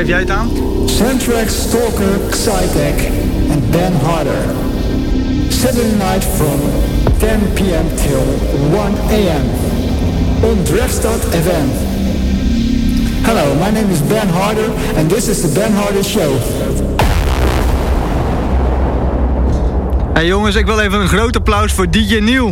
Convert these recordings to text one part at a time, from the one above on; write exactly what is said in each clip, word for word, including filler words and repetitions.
Geef jij het aan? Soundtrack, Stalker, Psytech en Ben Harder. Saturday night from ten p m till one a m on Drefstad F M. Hello, my name is Ben Harder and this is the Ben Harder Show. Hey jongens, ik wil even een groot applaus voor D J Neil.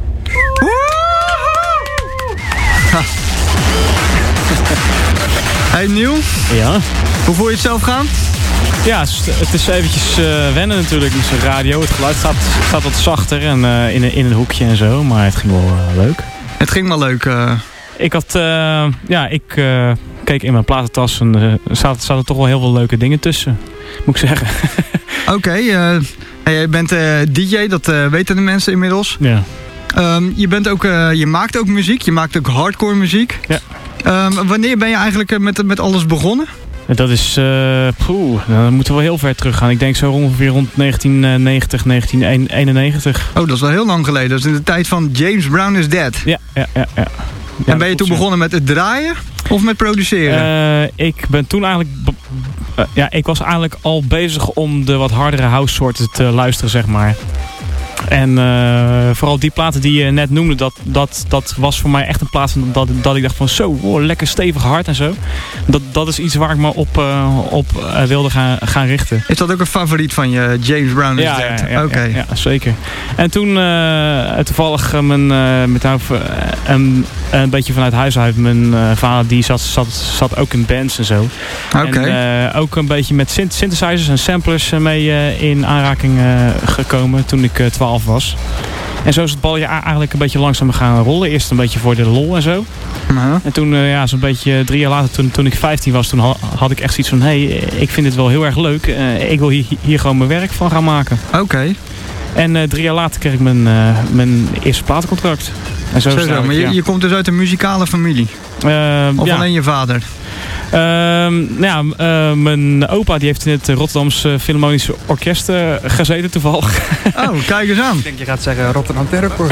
Hey Neil. Ja? Hoe voel je het zelf gaan? Ja, het is eventjes uh, wennen natuurlijk met zijn radio. Het geluid staat, staat wat zachter en uh, in, in een hoekje en zo, maar het ging wel uh, leuk. Het ging wel leuk. Uh... Ik had, uh, ja, ik uh, keek in mijn platentas en er uh, zaten, zaten toch wel heel veel leuke dingen tussen, moet ik zeggen. Oké, okay, uh, hey, je bent uh, D J, dat uh, weten de mensen inmiddels. Ja. Um, je, bent ook, uh, je maakt ook muziek, je maakt ook hardcore muziek. Ja. Um, wanneer ben je eigenlijk met, met alles begonnen? Dat is, uh, poeh, dan moeten we wel heel ver terug gaan. Ik denk zo ongeveer rond negentien negentig, negentien eenennegentig. Oh, dat is wel heel lang geleden. Dat is in de tijd van James Brown is Dead. Ja, ja, ja. ja. Ja, en ben je toen zijn. begonnen met het draaien of met produceren? Uh, ik ben toen eigenlijk... Uh, ja, ik was eigenlijk al bezig om de wat hardere house soorten te luisteren, zeg maar. En uh, vooral die platen die je net noemde, dat, dat, dat was voor mij echt een plaats dat, dat ik dacht van zo, wow, lekker stevig hard en zo. Dat, dat is iets waar ik me op, uh, op uh, wilde gaan, gaan richten. Is dat ook een favoriet van je, James Brown is ja, Dead? Ja, ja, okay. ja, ja, zeker. En toen uh, toevallig uh, mijn, uh, met uh, een, een beetje vanuit huis uit, mijn uh, vader die zat, zat, zat ook in bands en zo. Okay. En uh, ook een beetje met synth- synthesizers en samplers uh, mee uh, in aanraking uh, gekomen toen ik uh, twaalf was. En zo is het balletje eigenlijk een beetje langzaam gaan rollen. Eerst een beetje voor de lol en zo. Uh-huh. En toen, uh, ja, zo'n beetje drie jaar later, toen, toen ik vijftien was, toen ha- had ik echt zoiets van, hé, hey, ik vind dit wel heel erg leuk. Uh, ik wil hier, hier gewoon mijn werk van gaan maken. Oké. Okay. En uh, drie jaar later kreeg ik mijn, uh, mijn eerste platencontract. En zo, zo, zo ik, maar je, ja. je komt dus uit een muzikale familie? Uh, of ja. alleen je vader? Uh, nou ja, uh, mijn opa die heeft in het Rotterdamse Philharmonische Orkest uh, gezeten toevallig. Oh, kijk eens aan. Ik denk je gaat zeggen Rotterdam Terrorkoor.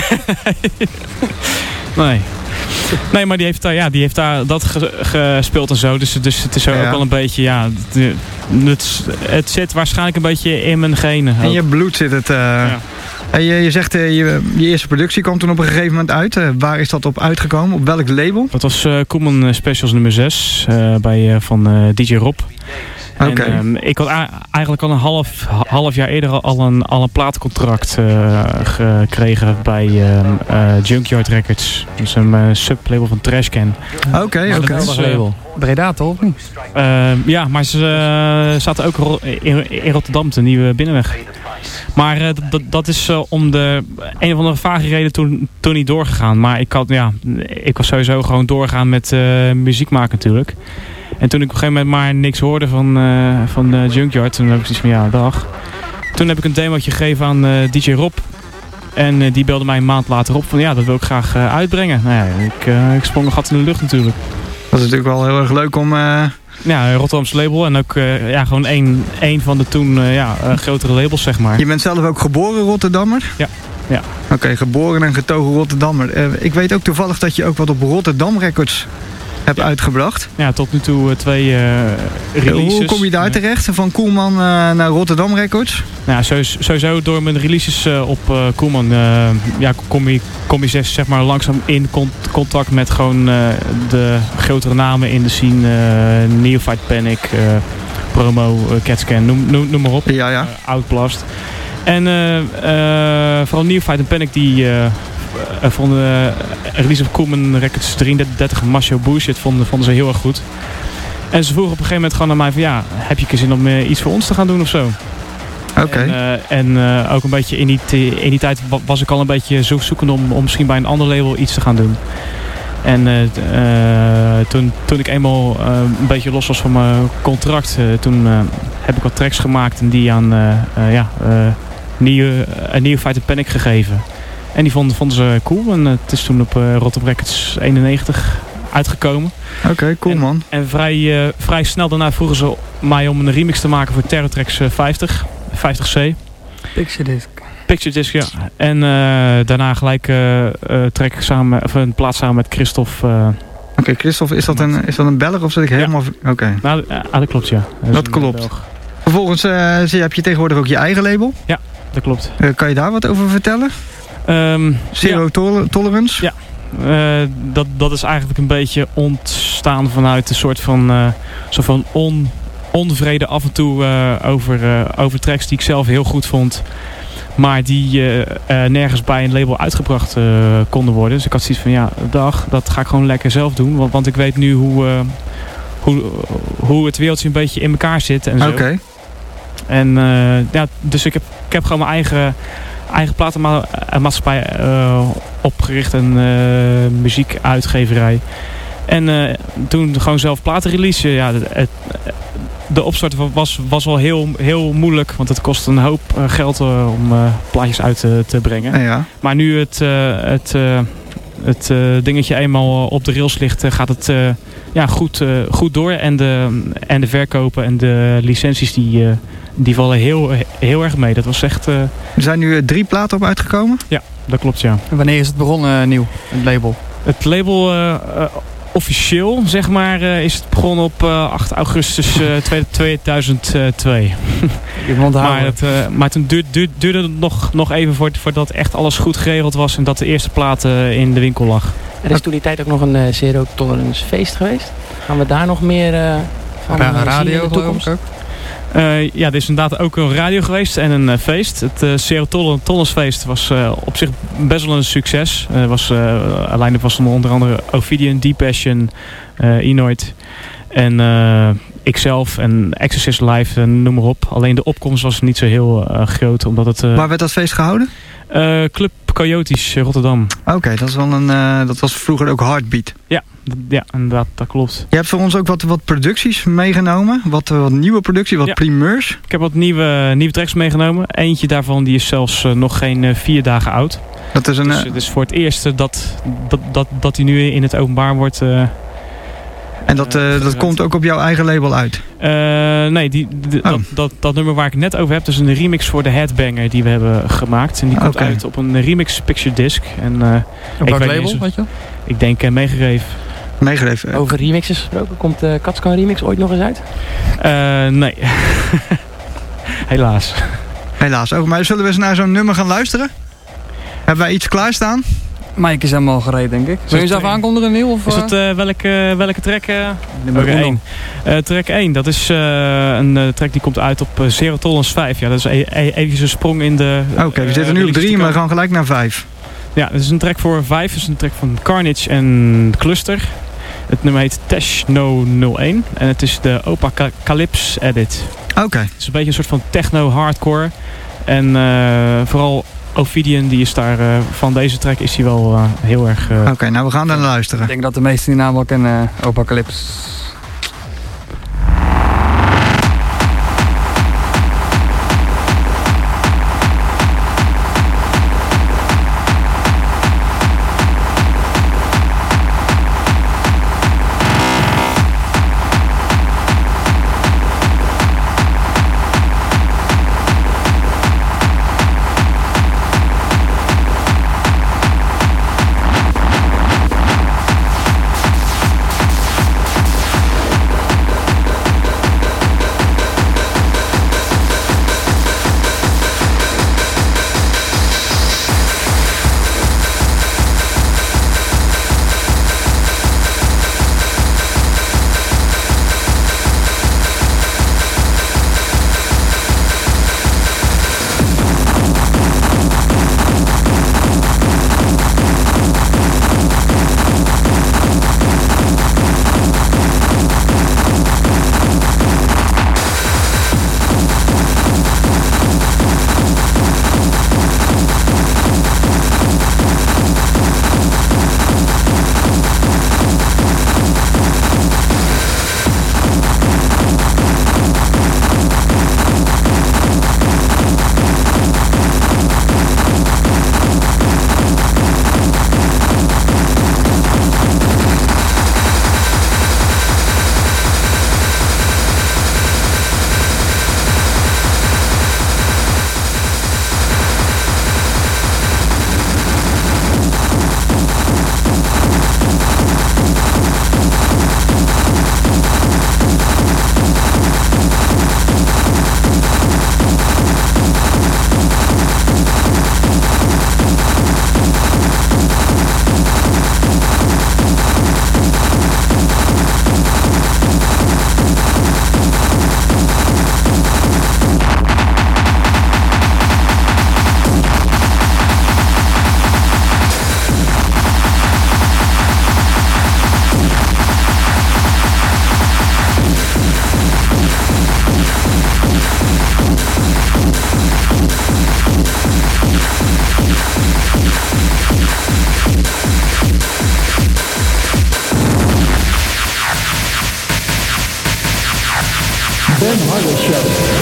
Nee. Nee, maar die heeft daar, ja, die heeft daar dat ge- gespeeld en zo. Dus, dus het is ook ja. wel een beetje, ja, het, het, het zit waarschijnlijk een beetje in mijn genen. In je bloed zit het. Uh, ja. En je, je zegt, uh, je, je eerste productie kwam toen op een gegeven moment uit. Uh, waar is dat op uitgekomen? Op welk label? Dat was uh, Koeman Specials nummer zes uh, bij, uh, van uh, D J Rob. Okay. En, um, ik had a- eigenlijk al een half, half jaar eerder al een, al een platencontract uh, gekregen bij uh, uh, Junkyard Records. Dat is een uh, sublabel van Trashcan. Oké, okay, oké. Okay. Uh, Breda toch of niet? Uh, ja, maar ze uh, zaten ook ro- in, in Rotterdam, de Nieuwe Binnenweg. Maar uh, d- dat is uh, om de een of andere vage reden toen, toen niet doorgegaan. Maar ik, had, ja, ik was sowieso gewoon doorgaan met uh, muziek maken natuurlijk. En toen ik op een gegeven moment maar niks hoorde van, uh, van uh, Junkyard, toen heb ik zoiets van ja, dag. Toen heb ik een demootje gegeven aan uh, D J Rob. En uh, die belde mij een maand later op van ja, dat wil ik graag uh, uitbrengen. Nou ja, ik, uh, ik sprong een gat in de lucht natuurlijk. Dat is natuurlijk wel heel erg leuk om... Uh... Ja, een Rotterdamse label en ook uh, ja, gewoon één, één van de toen uh, ja, uh, grotere labels, zeg maar. Je bent zelf ook geboren Rotterdammer? Ja. ja. Oké, okay, geboren en getogen Rotterdammer. Uh, ik weet ook toevallig dat je ook wat op Rotterdam Records hebt ja. uitgebracht. Ja, tot nu toe uh, twee uh, releases. Hoe kom je daar terecht? Van Koelman uh, naar Rotterdam Records? Nou, sowieso, sowieso door mijn releases uh, op uh, Koelman uh, ja, kom je, kom je zeg maar langzaam in contact met gewoon uh, de grotere namen in de scene. Uh, Neophyte Panic, uh, Promo, uh, Catscan, noem, noem, noem maar op. Ja, ja. Uh, Outblast. En uh, uh, vooral Neophyte en Panic die... Uh, Uh, vonden uh, release of Koeman Records drieëndertig Macho Bullshit vonden, vonden ze heel erg goed. En ze vroegen op een gegeven moment gewoon naar mij van ja, heb je zin om uh, iets voor ons te gaan doen of zo? Oké. Okay. En, uh, en uh, ook een beetje in die, in die tijd was ik al een beetje zo zoekende om, om misschien bij een ander label iets te gaan doen. En uh, uh, toen, toen ik eenmaal uh, een beetje los was van mijn contract, uh, toen uh, heb ik wat tracks gemaakt en die aan uh, uh, ja, uh, nieuwe, uh, Neophyte en Panic gegeven. En die vonden, vonden ze cool. En uh, het is toen op uh, Rotterdam Records eenennegentig uitgekomen. Oké, okay, cool en, man. En vrij, uh, vrij snel daarna vroegen ze mij om een remix te maken voor Terror Tracks uh, vijftig. vijftig C. Picture Disc. Picture Disc, ja. En uh, daarna gelijk uh, uh, track samen, of een plaat samen met Christophe uh, okay, Christophe, is dat, een, is dat een Belg of zit ik helemaal... Ja. Oké. Okay. Nou, uh, dat klopt, ja. Dat, dat klopt. Belg. Vervolgens uh, heb je tegenwoordig ook je eigen label. Ja, dat klopt. Uh, kan je daar wat over vertellen? Um, Zero ja. tol- Tolerance? Ja. Uh, dat, dat is eigenlijk een beetje ontstaan vanuit een soort van, uh, soort van on, onvrede af en toe uh, over, uh, over tracks die ik zelf heel goed vond. Maar die uh, uh, nergens bij een label uitgebracht uh, konden worden. Dus ik had zoiets van, ja, dag, dat ga ik gewoon lekker zelf doen. Want, want ik weet nu hoe, uh, hoe, hoe het wereldje een beetje in elkaar zit en zo. Oké. Okay. En uh, ja, dus ik heb, ik heb gewoon mijn eigen, eigen platenmaatschappij uh, opgericht. Een uh, muziekuitgeverij. En uh, toen gewoon zelf platen releasen. Ja, het, het, de opstart was, was wel heel, heel moeilijk. Want het kost een hoop uh, geld uh, om uh, plaatjes uit te, te brengen. Ja. Maar nu het, uh, het, uh, het uh, dingetje eenmaal op de rails ligt, uh, gaat het uh, ja, goed, uh, goed door. En de, en de verkopen en de licenties die, uh, die vallen heel, heel erg mee. Dat was echt... Uh... Er zijn nu uh, drie platen op uitgekomen? Ja, dat klopt, ja. En wanneer is het begonnen uh, nieuw, het label? Het label... Uh, uh, Officieel, zeg maar, uh, is het begonnen op uh, acht augustus uh, tweeduizend twee. maar, het, uh, maar toen duurde, duurde, duurde het nog, nog even voor, voordat echt alles goed geregeld was en dat de eerste plaat uh, in de winkel lag. Er is toen die tijd ook nog een uh, Zero Tolerance feest geweest. Gaan we daar nog meer uh, van ja, uh, radio zien in de toekomst? ook? Uh, ja, er is inderdaad ook een radio geweest en een uh, feest. Het uh, Zero Tolerance feest was uh, op zich best wel een succes. Uh, was, uh, line-up was onder andere Ophidian, Deep Passion, uh, Enoid en uh, ikzelf en Exorcist Live, uh, noem maar op. Alleen de opkomst was niet zo heel uh, groot. Omdat het, uh, Waar werd dat feest gehouden? Uh, Club Coyotes Rotterdam. Oké, okay, dat is wel een. Uh, dat was vroeger ook Heartbeat. Ja, ja, inderdaad, dat klopt. Je hebt voor ons ook wat, wat producties meegenomen. Wat, wat nieuwe productie, wat ja. primeurs. Ik heb wat nieuwe, nieuwe tracks meegenomen. Eentje daarvan die is zelfs uh, nog geen uh, vier dagen oud. Dat is een. Dus het is voor het eerst dat, dat, dat, dat die nu in het openbaar wordt. Uh, En dat, uh, dat komt ook op jouw eigen label uit? Uh, nee, die, die, oh. dat, dat, dat nummer waar ik het net over heb, dat is een remix voor de Headbanger die we hebben gemaakt. En die komt okay. uit op een remix picture disc. En, uh, op welk label, zo, weet je? Ik denk uh, Meegereef. Meegereef. Uh. Over remixes gesproken, komt de uh, Katskan remix ooit nog eens uit? Uh, nee. Helaas. Helaas. Ook, maar zullen we eens naar zo'n nummer gaan luisteren? Hebben wij iets klaarstaan? Mike is helemaal gereed, denk ik. Wil je zelf aankondigen, Neil? Of, is dat uh, welke, welke track? Uh? Nummer okay, één. Uh, track één, dat is uh, een uh, track die komt uit op uh, Zero Tolerance vijf. Ja, dat is e- e- even een sprong in de... Oké, okay, we uh, zitten nu op drie, maar we gaan gelijk naar vijf. Ja, dat is een track voor vijf. Dat is een track van Carnage en Cluster. Het nummer heet Tash No nul één. En het is de Opa-Calypse edit. Oké. Okay. Het is een beetje een soort van techno-hardcore. En uh, vooral... Ophidian, die is daar uh, van deze track is hij wel uh, heel erg... Uh... Oké, okay, nou we gaan daar naar luisteren. Ik denk dat de meesten die naam wel kennen, uh, Opa-Calypse. Ben Harder Show.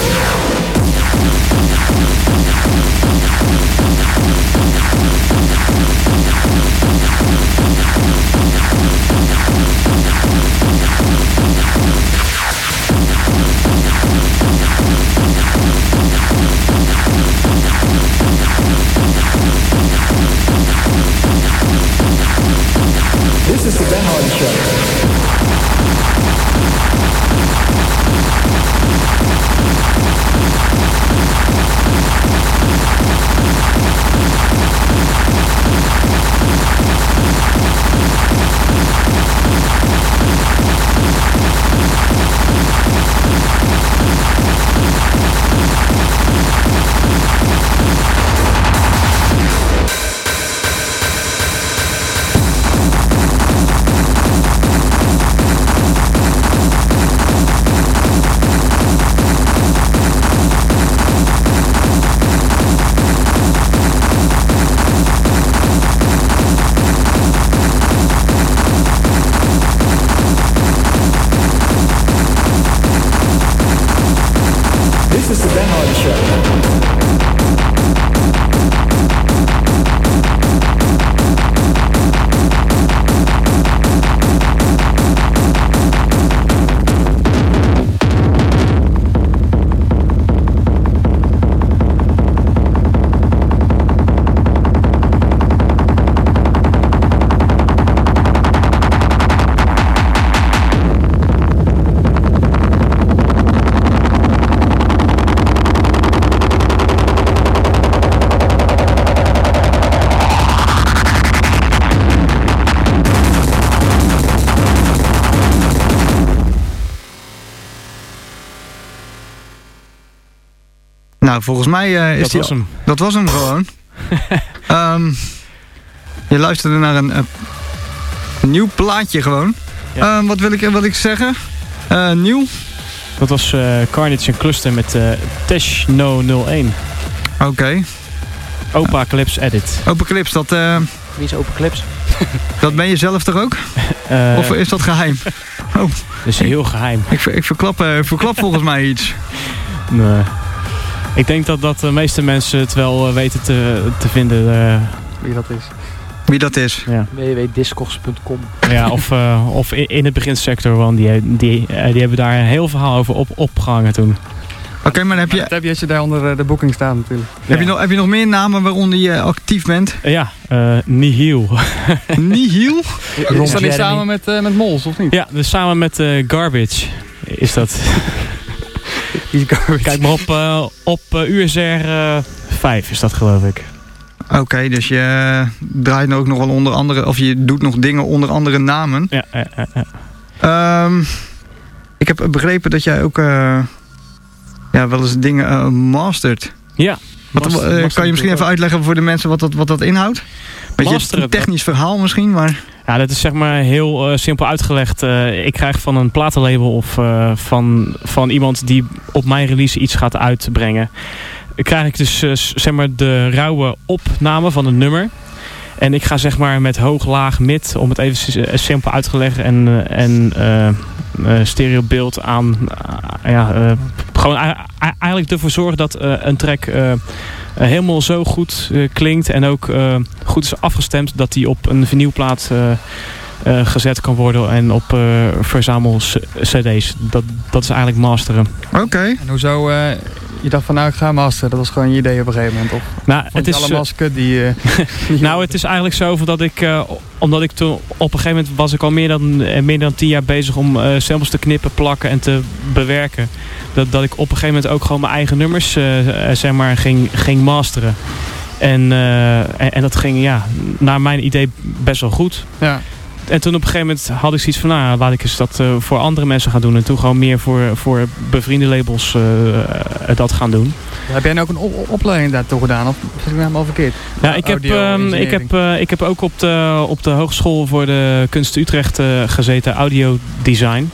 This is the Ben Harder Show. This is the Ben Harder Show. Nou, volgens mij uh, is Dat die... was hem. Dat was hem gewoon. um, je luisterde naar een, een nieuw plaatje gewoon. Ja. Um, wat wil ik, wil ik zeggen? Uh, nieuw? Dat was uh, Carnage en Cluster met uh, Techno nul één. Oké. Okay. Opa Clips Edit. Open Clips, dat, uh, Wie is Open Clips? dat ben je zelf toch ook? Uh, Of is dat geheim? Oh. Dat is heel geheim. Ik, ik verklap, uh, verklap volgens mij iets. Nee. Ik denk dat, dat de meeste mensen het wel uh, weten te, te vinden. Uh, Wie dat is. Wie dat is? ja. w w w punt discogs punt com. Ja, of, uh, of in, in het beginsector, want die, die, uh, die hebben daar een heel verhaal over op, opgehangen toen. Oké, okay, maar heb je, Dat heb je als je daar onder de boeking staat natuurlijk. heb, Ja. je nog, heb je nog meer namen waaronder je actief bent? Uh, ja, uh, Nihil. Nihil? Is dat niet Jeremy. samen met, uh, met Mols, of niet? Ja, dus samen met uh, Garbage is dat. Kijk maar op, uh, op uh, U S R uh, vijf is dat, geloof ik. Oké, okay, dus je uh, draait ook nog wel onder andere, of je doet nog dingen onder andere namen. Ja, ja, ja, ja. Um, ik heb begrepen dat jij ook uh, ja, wel eens dingen uh, mastert. Ja. Wat, Master, uh, master kan je misschien even uitleggen voor de mensen wat dat, wat dat inhoudt? Beetje Masteren, een technisch verhaal misschien, maar... Ja, dat is zeg maar heel uh, simpel uitgelegd. Uh, ik krijg van een platenlabel of uh, van, van iemand die op mijn release iets gaat uitbrengen. Krijg ik dus uh, zeg maar de rauwe opname van een nummer. En ik ga zeg maar met hoog, laag, mid, om het even simpel uit te leggen. En, uh, en uh, uh, stereobeeld aan. Uh, ja, uh, gewoon eigenlijk ervoor zorgen dat uh, een track uh, uh, helemaal zo goed uh, klinkt. En ook uh, goed is afgestemd dat die op een vinylplaat uh, uh, gezet kan worden. En op uh, verzamel C D's. Dat, dat is eigenlijk masteren. Oké. Okay. En hoezo... Uh, je dacht van nou ik ga masteren, dat was gewoon je idee op een gegeven moment, of? Nou, het is allemaal kut die... Uh, die nou, het is eigenlijk zo dat ik, uh, omdat ik toen op een gegeven moment was ik al meer dan, uh, meer dan tien jaar bezig om uh, samples te knippen, plakken en te bewerken. Dat, dat ik op een gegeven moment ook gewoon mijn eigen nummers uh, zeg maar, ging, ging masteren. En, uh, en, en dat ging ja, naar mijn idee best wel goed. Ja. En toen op een gegeven moment had ik zoiets van, nou, laat ik eens dat uh, voor andere mensen gaan doen. En toen gewoon meer voor, voor bevriende labels uh, dat gaan doen. Heb jij nou ook een op opleiding daartoe gedaan? Of zit ik nou helemaal verkeerd? Ja, ik heb, um, ik, heb, uh, ik heb ook op de, op de Hogeschool voor de Kunst Utrecht uh, gezeten, audio design.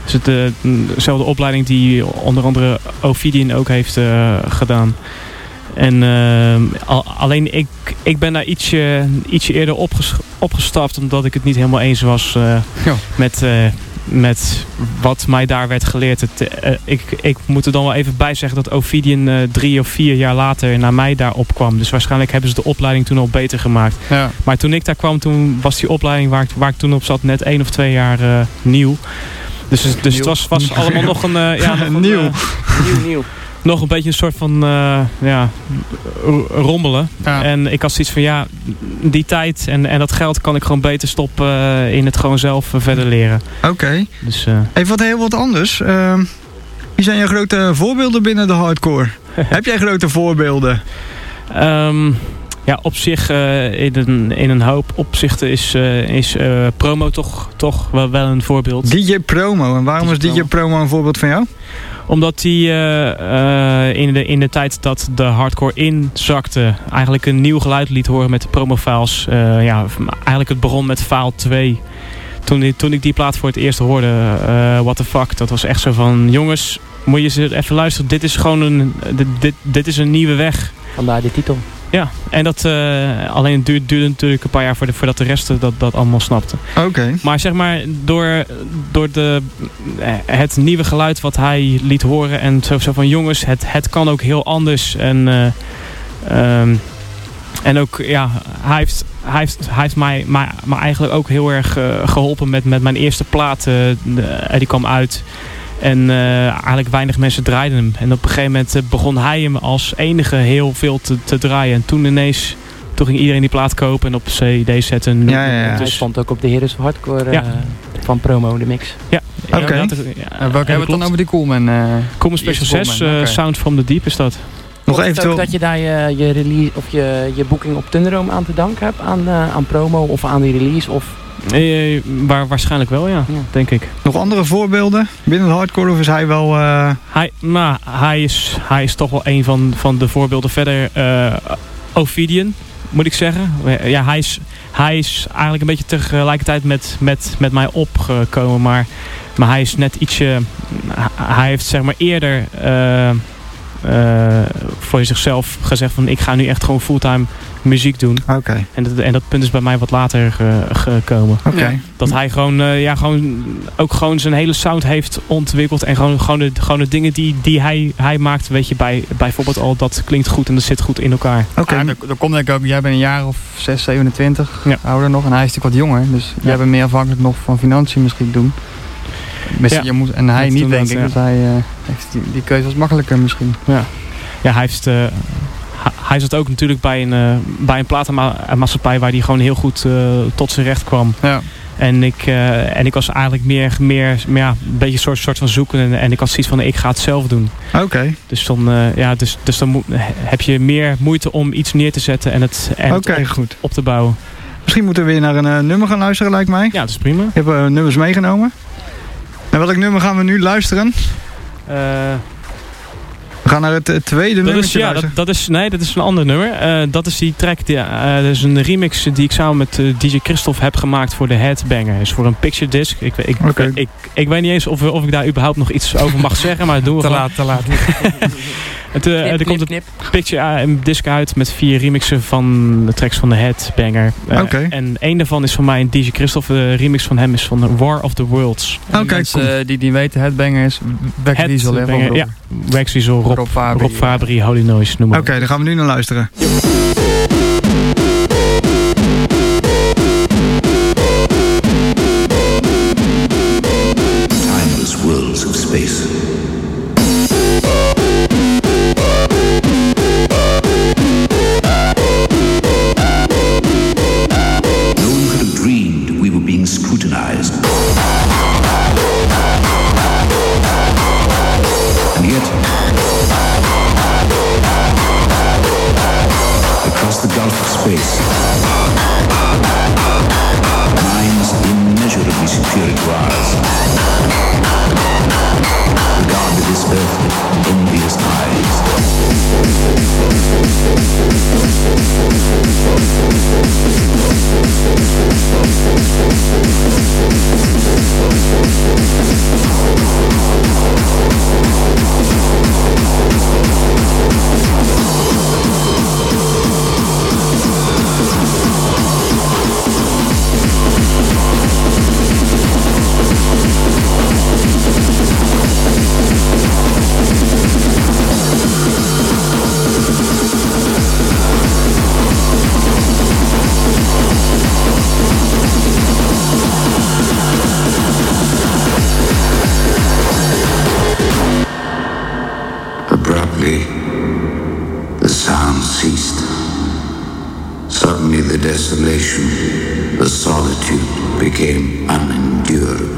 Dus het, uh, dezelfde opleiding die onder andere Ophidian ook heeft uh, gedaan. En uh, al, alleen ik, ik ben daar ietsje, ietsje eerder opges, opgestapt omdat ik het niet helemaal eens was uh, met, uh, met wat mij daar werd geleerd. Het, uh, ik, ik moet er dan wel even bij zeggen dat Ophidian uh, drie of vier jaar later naar mij daar opkwam. Dus waarschijnlijk hebben ze de opleiding toen al beter gemaakt. Ja. Maar toen ik daar kwam, toen was die opleiding waar ik, waar ik toen op zat net één of twee jaar uh, nieuw. Dus, dus nieuw. Het was, was allemaal nog een... Uh, ja, nog nieuw. Een, uh, nieuw, nieuw. Nog een beetje een soort van uh, ja, rommelen. Ja. En ik had zoiets van ja, die tijd en, en dat geld kan ik gewoon beter stoppen uh, in het gewoon zelf uh, verder leren. Oké. Okay. Dus, uh, even wat heel wat anders. Uh, wie zijn jouw grote voorbeelden binnen de hardcore? Heb jij grote voorbeelden? Um, ja, op zich uh, in, een, in een hoop opzichten is, uh, is uh, Promo toch, toch wel, wel een voorbeeld. D J Promo. En waarom is D J Promo een voorbeeld van jou? Omdat hij uh, uh, in, de, in de tijd dat de hardcore inzakte eigenlijk een nieuw geluid liet horen met de promofiles. Uh, ja, eigenlijk het begon met file twee. Toen, toen ik die plaat voor het eerst hoorde, uh, what the fuck, dat was echt zo van jongens, moet je ze even luisteren. Dit is gewoon een, dit, dit, dit is een nieuwe weg. Vandaar de titel. Ja, en dat uh, alleen het duurde, duurde natuurlijk een paar jaar voordat, voordat de rest dat, dat allemaal snapte. Oké. Okay. Maar zeg maar, door, door de, het nieuwe geluid wat hij liet horen en zo, zo van jongens, het, het kan ook heel anders. En, uh, um, en ook, ja, hij heeft, hij heeft, hij heeft mij, mij, mij eigenlijk ook heel erg uh, geholpen met, met mijn eerste plaat. Uh, de, die kwam uit. En uh, eigenlijk weinig mensen draaiden hem. En op een gegeven moment uh, begon hij hem als enige heel veel te, te draaien. En toen ineens, toen ging iedereen die plaat kopen en op C D zetten. Ja, ja, ja. Dus hij stond ook op de Heroes of Hardcore uh, ja. van Promo, de mix. Ja. Oké. Okay. Ja, ja, welke hebben we dan over die Coolman? Uh, Coolman Special zes, uh, okay. Sound from the Deep is dat. Nog even dat je daar je, je release of je, je boeking op Thunderdome aan te danken hebt aan, uh, aan Promo of aan die release of... Eh, waar, waarschijnlijk wel, ja, ja, denk ik. Nog andere voorbeelden binnen de hardcore of is hij wel... Uh... Hij, nou, hij, is, hij is toch wel een van, van de voorbeelden. Verder uh, Ophidian, moet ik zeggen. Ja, hij is, hij is eigenlijk een beetje tegelijkertijd met, met, met mij opgekomen. Maar, maar hij is net ietsje... Hij heeft zeg maar eerder... Uh, Uh, voor zichzelf gezegd van ik ga nu echt gewoon fulltime muziek doen. Okay. En, dat, en dat punt is bij mij wat later uh, gekomen. Okay. Ja. Dat hij gewoon, uh, ja, gewoon ook gewoon zijn hele sound heeft ontwikkeld. En gewoon, gewoon, de, gewoon de dingen die, die hij, hij maakt, weet je, bij, bijvoorbeeld al dat klinkt goed en dat zit goed in elkaar. Oké. Okay. Ja, dan komt denk ik ook, jij bent een jaar of zes, zevenentwintig, ja. ouder nog. En hij is natuurlijk wat jonger. Dus ja. jij bent meer afhankelijk nog van financiën misschien doen. Ja. Je moet, en hij niet, denk dat, ik. Ja. Dus hij uh, heeft die, die keuze was makkelijker misschien. Ja, ja hij, heeft, uh, hij zat ook natuurlijk bij een, uh, bij een platenmaatschappij waar hij gewoon heel goed uh, tot zijn recht kwam. Ja. En, ik, uh, en ik was eigenlijk meer, meer, meer ja, een beetje een soort, soort van zoeken. En, en ik had zoiets van, ik ga het zelf doen. Oké. Okay. Dus dan, uh, ja, dus, dus dan mo- heb je meer moeite om iets neer te zetten en het, en okay, het op, goed. op te bouwen. Misschien moeten we weer naar een uh, nummer gaan luisteren, lijkt mij. Ja, dat is prima. We hebben uh, nummers meegenomen. En welk nummer gaan we nu luisteren? Uh, we gaan naar het uh, tweede nummer. Ja, dat, dat is, nee, dat is een ander nummer. Uh, dat is die track. Die, uh, dat is een remix die ik samen met uh, D J Christophe heb gemaakt voor de Headbanger. Dus voor een picture disc. Ik, ik, okay. ik, ik, ik weet niet eens of, of ik daar überhaupt nog iets over mag zeggen, maar dat doen we te gewoon. laat, te laat. Het, uh, knip, er komt knip, een picture uh, disc uit met vier remixen van de tracks van de Headbanger. Uh, okay. En één daarvan is van mij een D J Christophe. De remix van hem is van War of the Worlds. Oké, okay, cool. uh, die, die weten Headbanger is Wax Diesel. Headbanger, ja. Wax Diesel, Rob, Rob Fabri, Rob Fabri Holy Noise noemen. Oké, okay, dan gaan we nu naar luisteren. Timeless worlds of space. Scrutinized. And yet, across the gulf of space, minds immeasurably superior to ours regard this earth with envious eyes. Oh, the desolation, the solitude became unendurable.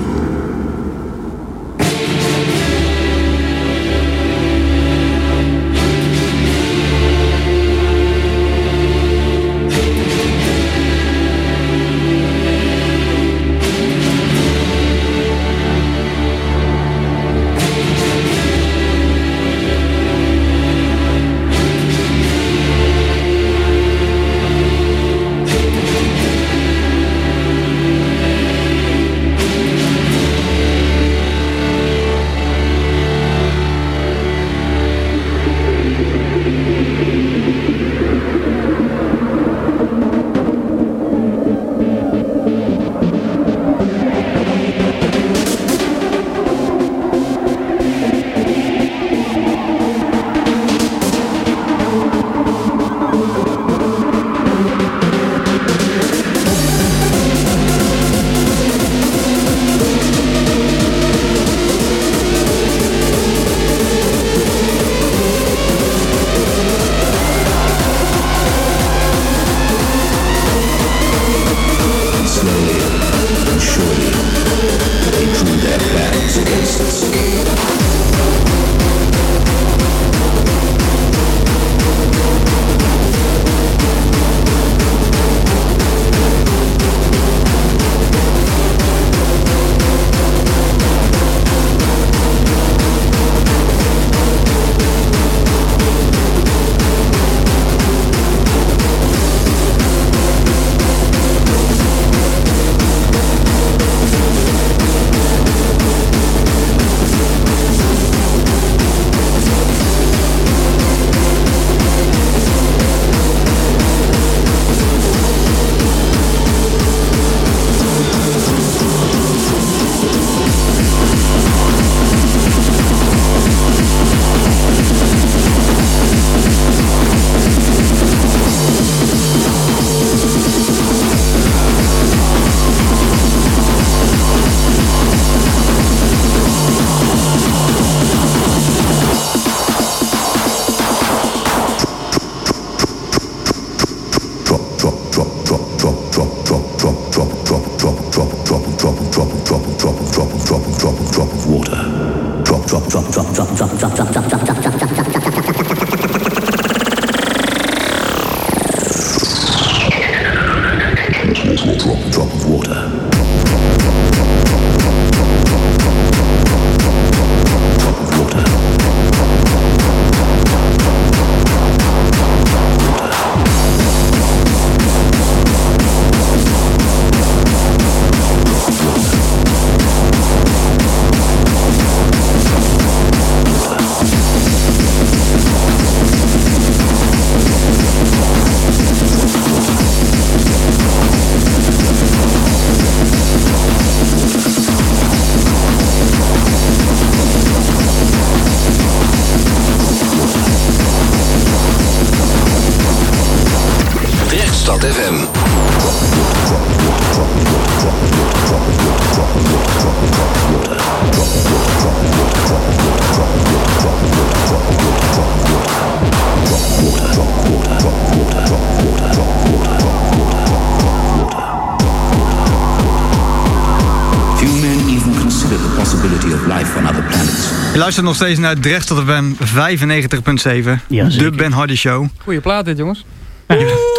Je luistert nog steeds naar Drechtstad F M vijfennegentig punt zeven. Ja, de Ben Hardy Show. Goeie plaat dit, jongens. Ja.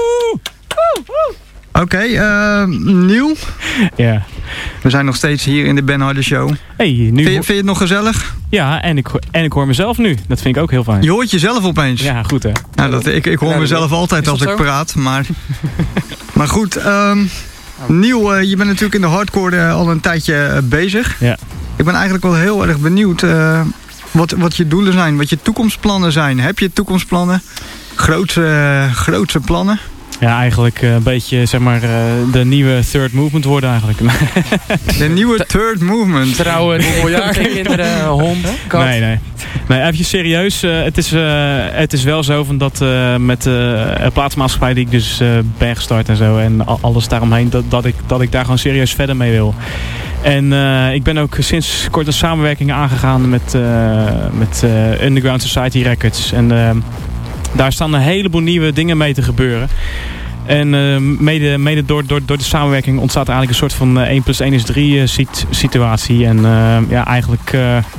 Oké, okay, uh, nieuw. Ja. We zijn nog steeds hier in de Ben Hardy Show. Hey, nu vind, je, vind je het nog gezellig? Ja, en ik, en ik hoor mezelf nu. Dat vind ik ook heel fijn. Je hoort jezelf opeens? Ja, goed hè. Nou, dat, ik, ik hoor ja, mezelf altijd als ik zo? praat. Maar, maar goed, um, nieuw, uh, je bent natuurlijk in de hardcore uh, al een tijdje uh, bezig. Ja. Ik ben eigenlijk wel heel erg benieuwd uh, wat, wat je doelen zijn, wat je toekomstplannen zijn. Heb je toekomstplannen? Grootse, uh, grootse plannen? Ja, eigenlijk uh, een beetje zeg maar uh, de nieuwe third movement worden eigenlijk. De nieuwe third movement. Trouwen, kinderen, hond, kat. Nee, nee. Nee, even serieus. Uh, het, is, uh, het is wel zo van dat uh, met de uh, plaatsmaatschappij die ik dus uh, ben gestart en zo. En alles daaromheen. Dat, dat, ik, dat ik daar gewoon serieus verder mee wil. En uh, ik ben ook sinds kort een samenwerking aangegaan met, uh, met uh, Underground Society Records. En uh, daar staan een heleboel nieuwe dingen mee te gebeuren. En uh, mede, mede door, door, door de samenwerking ontstaat er eigenlijk een soort van uh, één plus één is drie uh, situatie. En uh, ja, eigenlijk...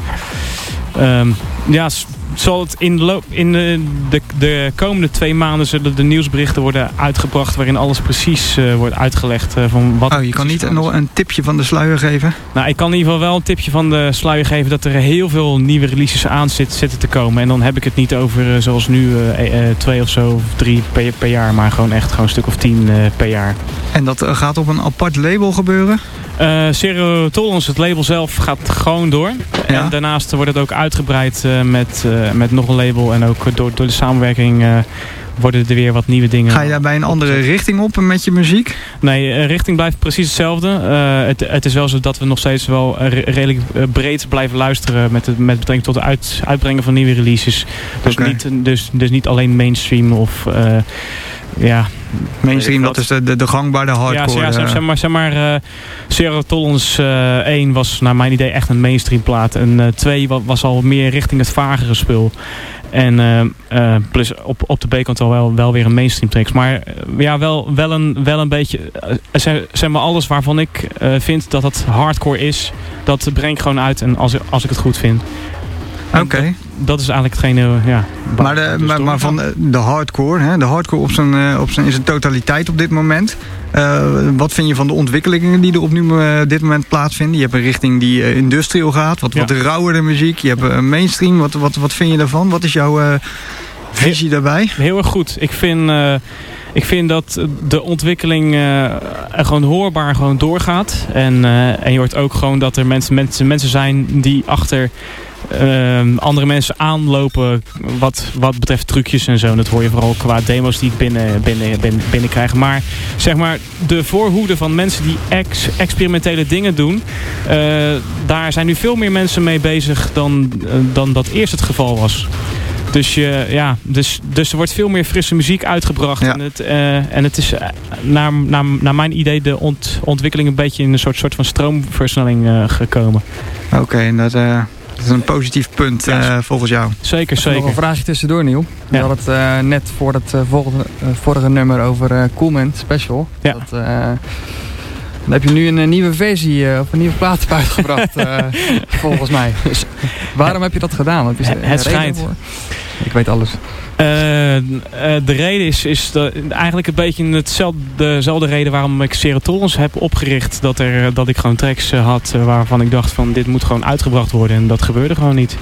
Uh, um, ja, zal het in, de, loop, in de, de, de komende twee maanden zullen de nieuwsberichten worden uitgebracht waarin alles precies uh, wordt uitgelegd. Uh, van wat oh, je kan niet nog een tipje van de sluier geven? Nou, ik kan in ieder geval wel een tipje van de sluier geven dat er heel veel nieuwe releases aan zit, zitten te komen. En dan heb ik het niet over uh, zoals nu uh, uh, twee of zo of drie per, per jaar, maar gewoon echt gewoon een stuk of tien uh, per jaar. En dat uh, gaat op een apart label gebeuren? Uh, Zero Tolerance, het label zelf, gaat gewoon door. Ja. En daarnaast wordt het ook uitgebreid uh, met, uh, met nog een label. En ook door, door de samenwerking uh, worden er weer wat nieuwe dingen. Ga je daarbij een andere richting op met je muziek? Nee, de uh, richting blijft precies hetzelfde. Uh, het, het is wel zo dat we nog steeds wel uh, redelijk uh, breed blijven luisteren met, het, met betrekking tot het uit, uitbrengen van nieuwe releases. Dus, okay. niet, dus, dus niet alleen mainstream of... Uh, ja, mainstream, dat is de, de, de gangbare hardcore. Ja, ja zeg maar, zeg maar uh, Zero Tolerance uh, één was naar mijn idee echt een mainstream plaat. En uh, twee was al meer richting het vagere spul. En uh, uh, plus op, op de B-kant al wel, wel weer een mainstream tracks. Maar uh, ja, wel, wel, een, wel een beetje... Uh, zeg, zeg maar alles waarvan ik uh, vind dat het hardcore is, dat breng ik gewoon uit. En als, als ik het goed vind. Oké. Okay. Dat, dat is eigenlijk hetgene, ja... Maar, de, maar, maar van de, de hardcore, hè? De hardcore op zijn, op zijn, in zijn totaliteit op dit moment. Uh, wat vind je van de ontwikkelingen die er op nu uh, dit moment plaatsvinden? Je hebt een richting die uh, industrial gaat, wat, ja. wat rauwere muziek. Je hebt uh, mainstream, wat, wat, wat vind je daarvan? Wat is jouw uh, visie heel, daarbij? Heel erg goed. Ik vind... Uh, Ik vind dat de ontwikkeling uh, gewoon hoorbaar gewoon doorgaat. En, uh, en je hoort ook gewoon dat er mensen, mensen, mensen zijn die achter uh, andere mensen aanlopen wat, wat betreft trucjes en zo. En dat hoor je vooral qua demo's die ik binnen, binnen, binnen, binnen krijg. Maar zeg maar, de voorhoede van mensen die ex, experimentele dingen doen, uh, daar zijn nu veel meer mensen mee bezig dan, uh, dan dat eerst het geval was. Dus, je, ja, dus, dus er wordt veel meer frisse muziek uitgebracht. Ja. En, het, uh, en het is uh, naar, naar, naar mijn idee de ont, ontwikkeling een beetje in een soort, soort van stroomversnelling uh, gekomen. Oké, okay, en dat, uh, dat is een positief punt uh, ja, volgens jou. Zeker, zeker. Nog een vraagje tussendoor, Niel. Je ja. had het uh, net voor het uh, volgende, uh, vorige nummer over uh, Coolman Special. Ja. Dat, uh, dan heb je nu een, een nieuwe versie uh, of een nieuwe plaat uitgebracht, uh, volgens mij. Dus, waarom ja. heb je dat gedaan? Heb je het het schijnt. Voor? Ik weet alles. Uh, uh, de reden is, is de, eigenlijk een beetje hetzelfde, dezelfde reden waarom ik Zero Tolerance heb opgericht. Dat, er, dat ik gewoon tracks uh, had uh, waarvan ik dacht van dit moet gewoon uitgebracht worden. En dat gebeurde gewoon niet.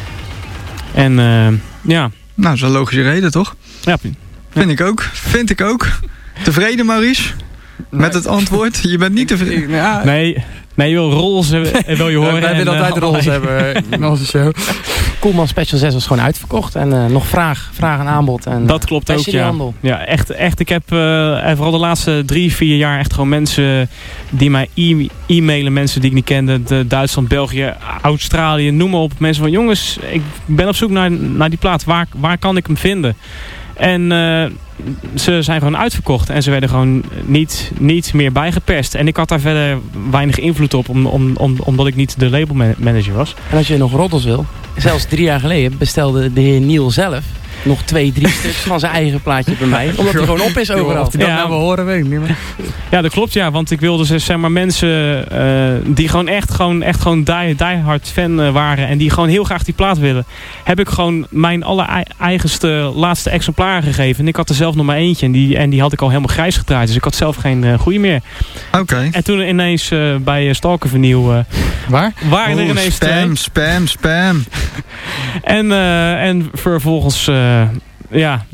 En uh, ja. Nou, dat is een logische reden, toch? Ja. Vind ja. ik ook. Vind ik ook. Tevreden, Maurice? Met nee. het antwoord? Je bent niet tevreden? Ja. Nee. Nee, je wil roles hebben, wil je horen. Wij willen altijd uh, roles hebben in onze show. Coolman Special zes was gewoon uitverkocht. En uh, nog vraag, vraag en aanbod. En, dat klopt uh, ook, ja. Ja, echt, echt. Ik heb uh, vooral de laatste drie, vier jaar echt gewoon mensen die mij e- e-mailen. Mensen die ik niet kende. De Duitsland, België, Australië, noem maar op. Mensen van, jongens, ik ben op zoek naar, naar die plaat. Waar, waar kan ik hem vinden? En uh, ze zijn gewoon uitverkocht. En ze werden gewoon niet, niet meer bijgeperst. En ik had daar verder weinig invloed op. Om, om, om, omdat ik niet de labelmanager was. En als je nog roddels wil. Zelfs drie jaar geleden bestelde de heer Niel zelf nog twee, drie stuks van zijn eigen plaatje bij mij. Omdat hij gewoon op is overal. Of hij dat ja, nou we horen, weet ik niet meer. Ja, dat klopt, ja. Want ik wilde zeg maar mensen uh, die gewoon echt gewoon, echt gewoon die, die hard fan uh, waren. En die gewoon heel graag die plaat willen. Heb ik gewoon mijn allereigenste laatste exemplaar gegeven. En ik had er zelf nog maar eentje. En die, en die had ik al helemaal grijs gedraaid. Dus ik had zelf geen uh, goede meer. Oké. Okay. En toen ineens uh, bij Stalker Vinyl. Uh, Waar? Waren er ineens spam, twee. spam, spam. En, uh, en vervolgens, uh, ja,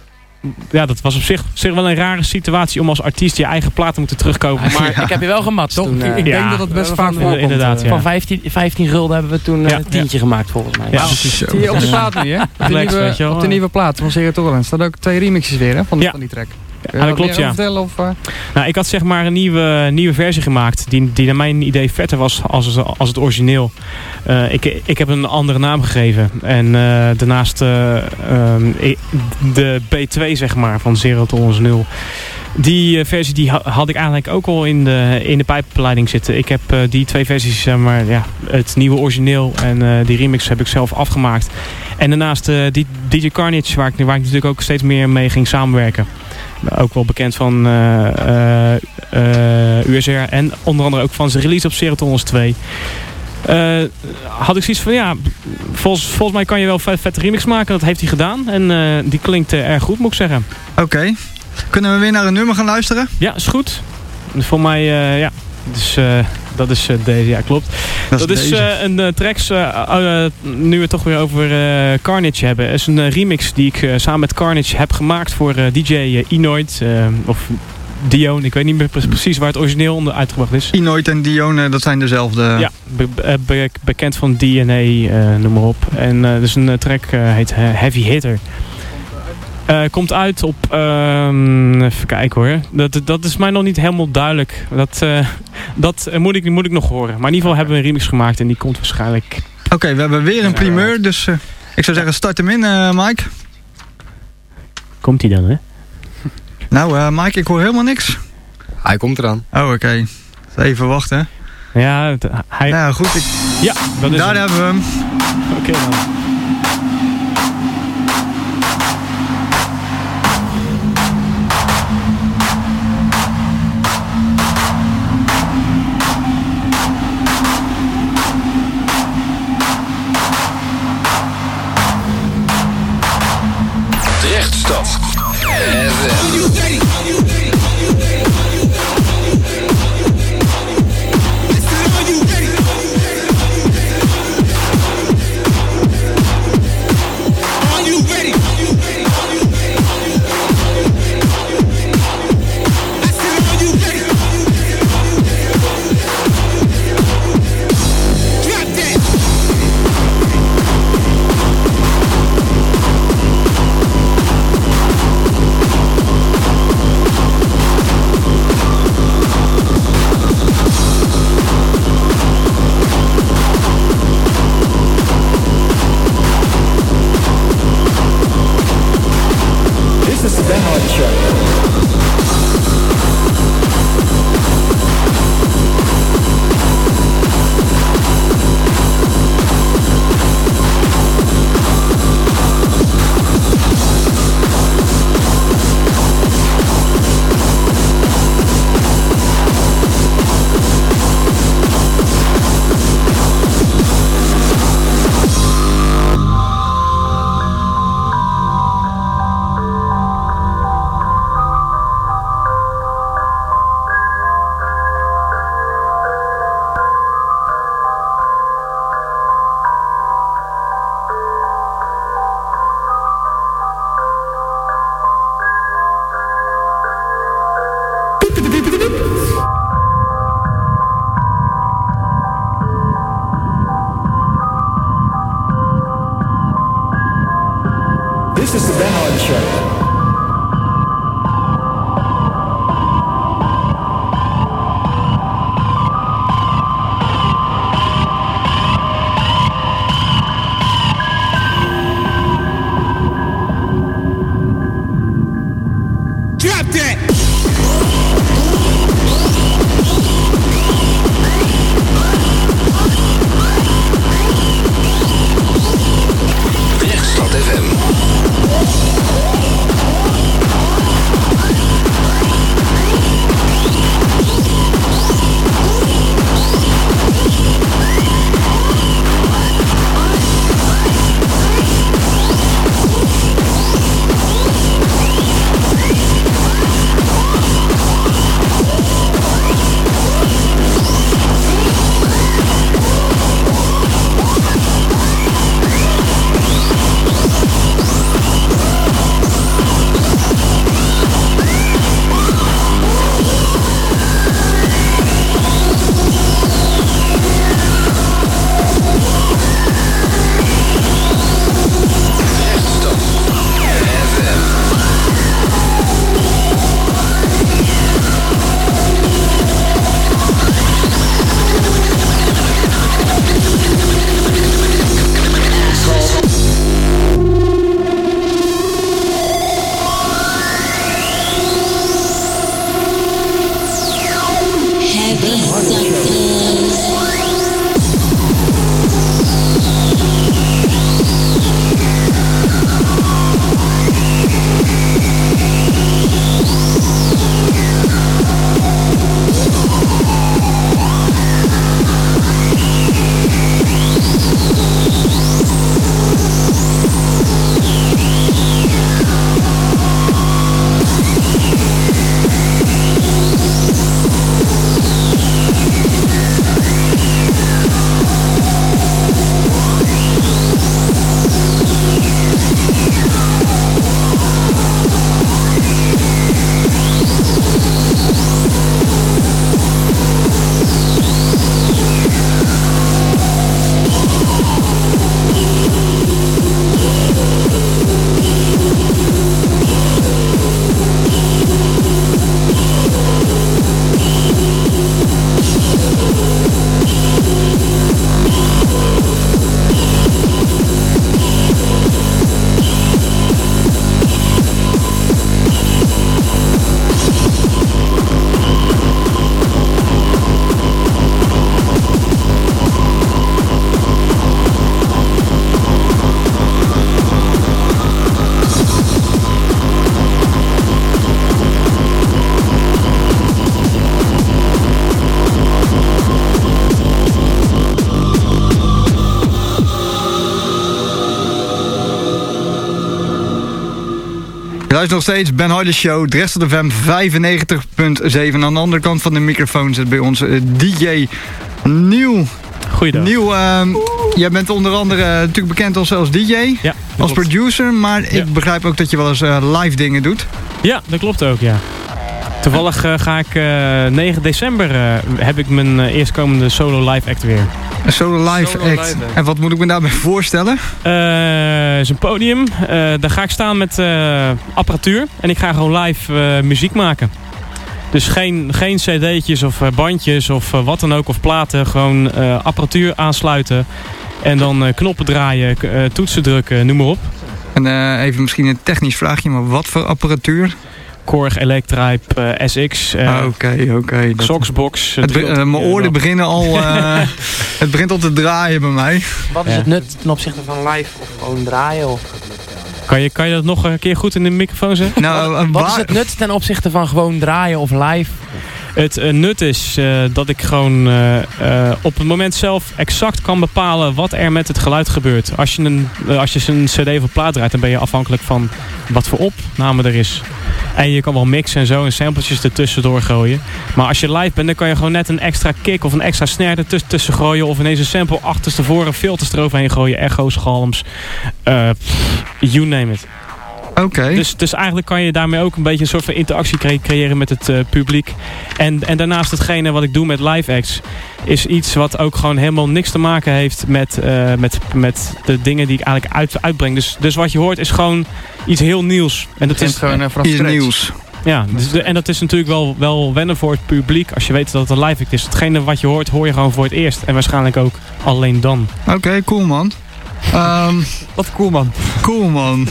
ja, dat was op zich, op zich wel een rare situatie om als artiest je eigen plaat te moeten terugkopen. Maar ja. Ik heb je wel gematst Toch, toen. Uh, ik ja. denk dat het best vaak voorkomt. Inderdaad, ja. Van vijftien, vijftien gulden hebben we toen uh, ja. een tientje ja. gemaakt volgens mij. Ja. Zie je op de plaat nu, hè? Op de, Lex, nieuwe, op de nieuwe plaat van Zero Tolerance staat ook twee remixes weer, hè? Van, ja. van die track. Ja, dat klopt, ja. Vertellen, of, uh... nou, ik had zeg maar een nieuwe, nieuwe versie gemaakt die, die naar mijn idee vetter was als, als het origineel. Uh, ik, ik heb een andere naam gegeven. En uh, daarnaast uh, um, de B twee zeg maar van Zero Tolerance nul. Die uh, versie die ha- had ik eigenlijk ook al in de, in de pijpleiding zitten. Ik heb uh, die twee versies, zeg maar, ja, het nieuwe origineel en uh, die remix heb ik zelf afgemaakt. En daarnaast uh, die D J Carnage, waar ik, waar ik natuurlijk ook steeds meer mee ging samenwerken. ook wel bekend van uh, uh, uh, U S R en onder andere ook van zijn release op Serotonus twee. Uh, had ik zoiets van, ja, volgens, volgens mij kan je wel vet, vet remix maken. Dat heeft hij gedaan en uh, die klinkt uh, erg goed, moet ik zeggen. Oké. Okay. Kunnen we weer naar een nummer gaan luisteren? Ja, is goed. Voor mij, uh, ja, dus, uh, dat is uh, deze, ja, klopt. Dat, dat is, is uh, een uh, tracks, uh, uh, nu we het toch weer over uh, Carnage hebben. Het is een uh, remix die ik uh, samen met Carnage heb gemaakt voor uh, D J uh, Enoid, uh, of Dion, ik weet niet meer precies waar het origineel onder uitgebracht is. Enoid en Dion, dat zijn dezelfde. Ja, be be be bekend van D N A, uh, noem maar op. En uh, dus een uh, track uh, heet Heavy Hitter. Uh, komt uit op, uh, even kijken hoor, dat, dat is mij nog niet helemaal duidelijk. Dat, uh, dat moet, ik, moet ik nog horen. Maar in ieder geval hebben we een remix gemaakt en die komt waarschijnlijk... Oké, okay, we hebben weer een primeur, dus uh, ik zou zeggen start hem in, uh, Mike. Komt hij dan, hè? Nou, uh, Mike, ik hoor helemaal niks. Hij komt eraan. Oh, oké. Okay. Even wachten. Ja, hij... Nou, goed. Ik... Ja, dat is daar hem. hebben we hem. Oké okay, dan. Rechtstad. This is the Ben Hardy Show. Rechtstad F M. luistert nog steeds Ben Harder Show, Dressel F M vijfennegentig komma zeven. Aan de andere kant van de microfoon zit bij ons uh, D J Nieuw. Goeiedag. Nieuw, uh, jij bent onder andere uh, natuurlijk bekend als, als D J, ja, als klopt. producer, maar ik ja. begrijp ook dat je wel eens uh, live dingen doet. Ja, dat klopt ook, ja. Toevallig uh, ga ik uh, negen december uh, heb ik mijn uh, eerstkomende solo live act weer. Een solo live solo act. Live, en wat moet ik me daarbij voorstellen? Uh, is een podium. Uh, daar ga ik staan met uh, apparatuur. En ik ga gewoon live uh, muziek maken. Dus geen, geen cd'tjes of uh, bandjes of uh, wat dan ook. Of platen. Gewoon uh, apparatuur aansluiten. En dan uh, knoppen draaien, uh, toetsen drukken, noem maar op. En uh, even misschien een technisch vraagje. Maar wat voor apparatuur? Korg, Electribe, uh, S X, uh, oké, oké. Okay, Soxbox. Uh, uh, mijn oren beginnen al, uh, het begint al te draaien bij mij. Wat is ja. het nut ten opzichte van live of gewoon draaien? Of? Kan je, kan je dat nog een keer goed in de microfoon zeggen? Nou, uh, wat is het nut ten opzichte van gewoon draaien of live? Het uh, nut is uh, dat ik gewoon uh, uh, op het moment zelf exact kan bepalen wat er met het geluid gebeurt. Als je een, uh, als je een cd of plaat draait, dan ben je afhankelijk van wat voor opname er is. En je kan wel mixen en zo en sampletjes ertussendoor gooien. Maar als je live bent, dan kan je gewoon net een extra kick of een extra snare ertussen gooien. Of ineens een sample achterstevoren, filters eroverheen gooien, echo's, galms. Uh, you name it. Oké. Okay. Dus, dus eigenlijk kan je daarmee ook een beetje een soort van interactie cre- creëren met het uh, publiek. En, en daarnaast hetgene wat ik doe met live acts is iets wat ook gewoon helemaal niks te maken heeft met, uh, met, met de dingen die ik eigenlijk uit, uitbreng. Dus, dus wat je hoort is gewoon iets heel nieuws. En dat is gewoon uh, iets nieuws. Ja, dus de, en dat is natuurlijk wel, wel wennen voor het publiek als je weet dat het een live act is. Hetgene wat je hoort, hoor je gewoon voor het eerst. En waarschijnlijk ook alleen dan. Oké, okay, cool man. Um, wat cool man. Cool man.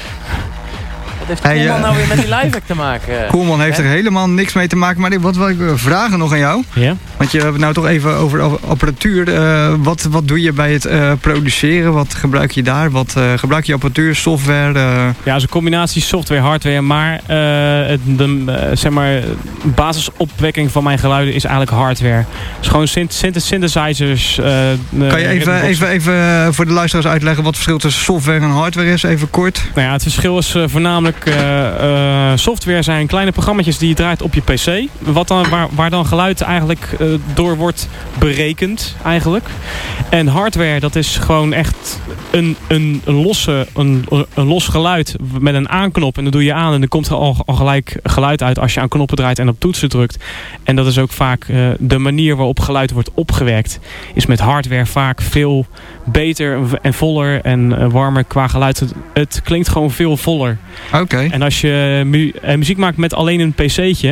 Wat heeft Koelman hey, uh, nou weer met die live act te maken? Koelman heeft He? er helemaal niks mee te maken. Maar wat wil ik vragen nog aan jou? Ja? Want je hebt het nou toch even over apparatuur. Uh, wat, wat doe je bij het uh, produceren? Wat gebruik je daar? Wat uh, gebruik je apparatuur, software? Uh... Ja, het is een combinatie software, hardware. Maar uh, het, de uh, zeg maar, basisopwekking van mijn geluiden is eigenlijk hardware. Dus gewoon synth- synthesizers. Uh, kan je even, even, even voor de luisteraars uitleggen wat het verschil tussen software en hardware is? Even kort. Nou ja, het verschil is uh, voornamelijk Uh, uh, software zijn kleine programma's die je draait op je pc. Wat dan, waar, waar dan geluid eigenlijk uh, door wordt berekend eigenlijk. En hardware, dat is gewoon echt een, een, losse, een, een los geluid met een aanknop. En dan doe je aan en dan komt er al, al gelijk geluid uit als je aan knoppen draait en op toetsen drukt. En dat is ook vaak uh, de manier waarop geluid wordt opgewerkt. Is met hardware vaak veel beter en voller en uh, warmer qua geluid. Het, het klinkt gewoon veel voller. Oké. Okay. En als je mu- muziek maakt met alleen een pc'tje,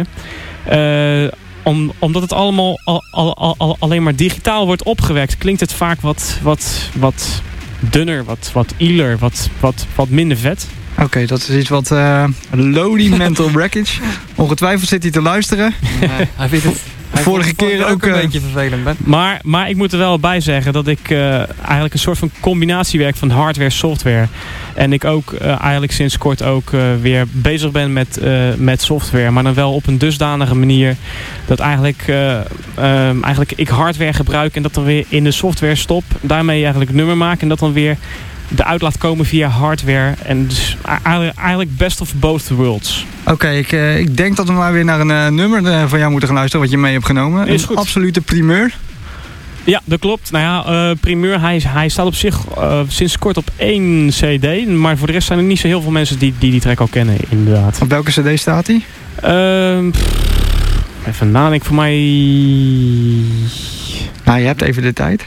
uh, om, omdat het allemaal al, al, al, alleen maar digitaal wordt opgewerkt, klinkt het vaak wat, wat, wat dunner, wat, wat ieler, wat, wat, wat minder vet. Oké, okay, dat is iets wat uh, Lodi Mental Wreckage. Ongetwijfeld zit hij te luisteren. Nee, hij vindt het... Vorige keer ook, ook een uh, beetje vervelend ben. Maar, maar ik moet er wel bij zeggen dat ik uh, eigenlijk een soort van combinatie werk van hardware, software. En ik ook uh, eigenlijk sinds kort ook uh, weer bezig ben met, uh, met software. Maar dan wel op een dusdanige manier dat eigenlijk, uh, uh, eigenlijk ik hardware gebruik en dat dan weer in de software stop. Daarmee eigenlijk het nummer maken en dat dan weer eruit laat komen via hardware. En dus eigenlijk best of both worlds. Oké, okay, ik, uh, ik denk dat we maar weer naar een uh, nummer uh, van jou moeten gaan luisteren wat je mee hebt genomen. Is een goed. Absolute primeur. Ja, dat klopt. Nou ja, uh, primeur, hij, hij staat op zich uh, sinds kort op één cd. Maar voor de rest zijn er niet zo heel veel mensen die die, die track al kennen, inderdaad. Op welke cd staat hij? Uh, even nadenken, voor mij... Nou, je hebt even de tijd.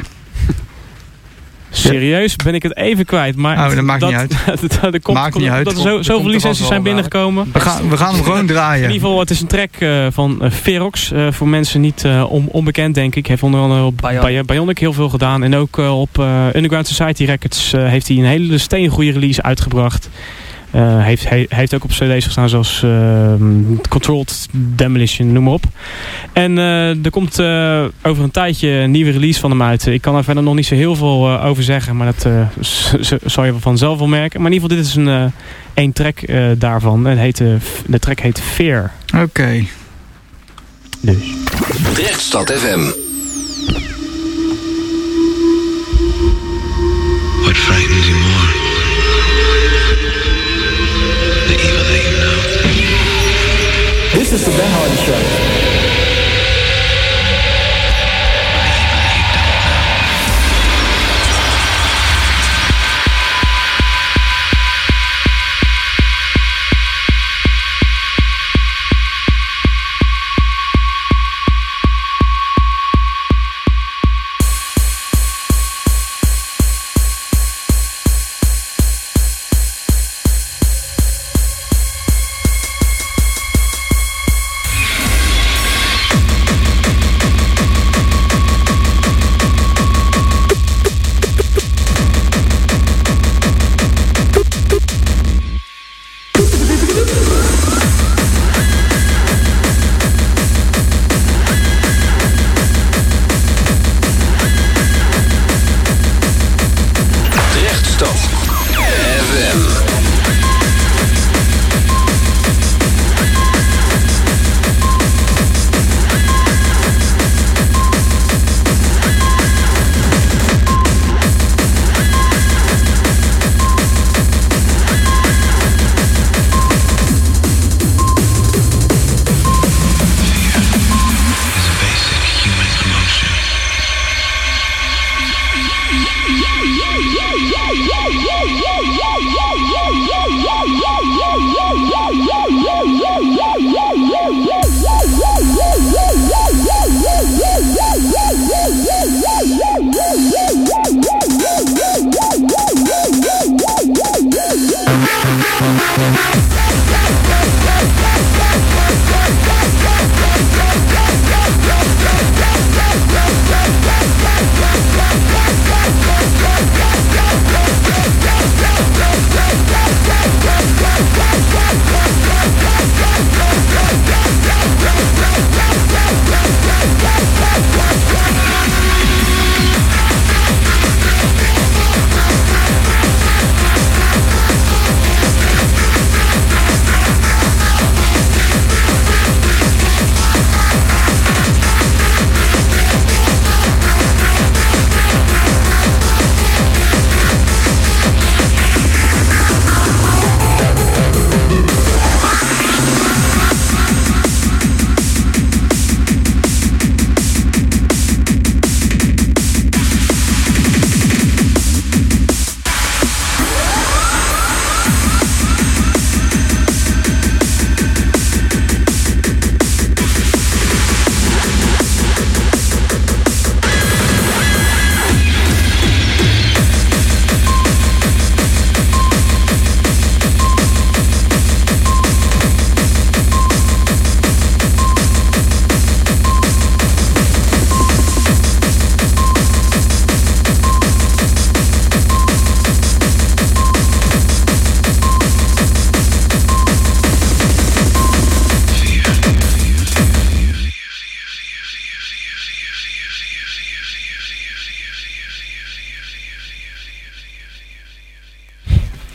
Serieus ben ik het even kwijt. Maar oh, dat maakt dat, niet uit. dat, dat, dat komt, maakt niet uit. Dat er zo, zoveel licenties zijn binnengekomen. We gaan, we gaan hem gewoon draaien. In ieder geval, het is een track uh, van uh, Ferox. Uh, voor mensen niet uh, on, onbekend, denk ik. Hij heeft onder andere op Bionic. Bionic heel veel gedaan. En ook uh, op uh, Underground Society Records uh, heeft hij een hele steengoede release uitgebracht. Uh, heeft, he, heeft ook op cd's gestaan zoals uh, Controlled Demolition, noem maar op. En uh, er komt uh, over een tijdje een nieuwe release van hem uit. Ik kan er verder nog niet zo heel veel uh, over zeggen, maar dat uh, z- z- zal je vanzelf wel merken. Maar in ieder geval, dit is een uh, één track uh, daarvan. Het heet, uh, de track heet Fear. Oké. Okay. Dus. Drechtstad F M. What frightens you more? The evil that you know.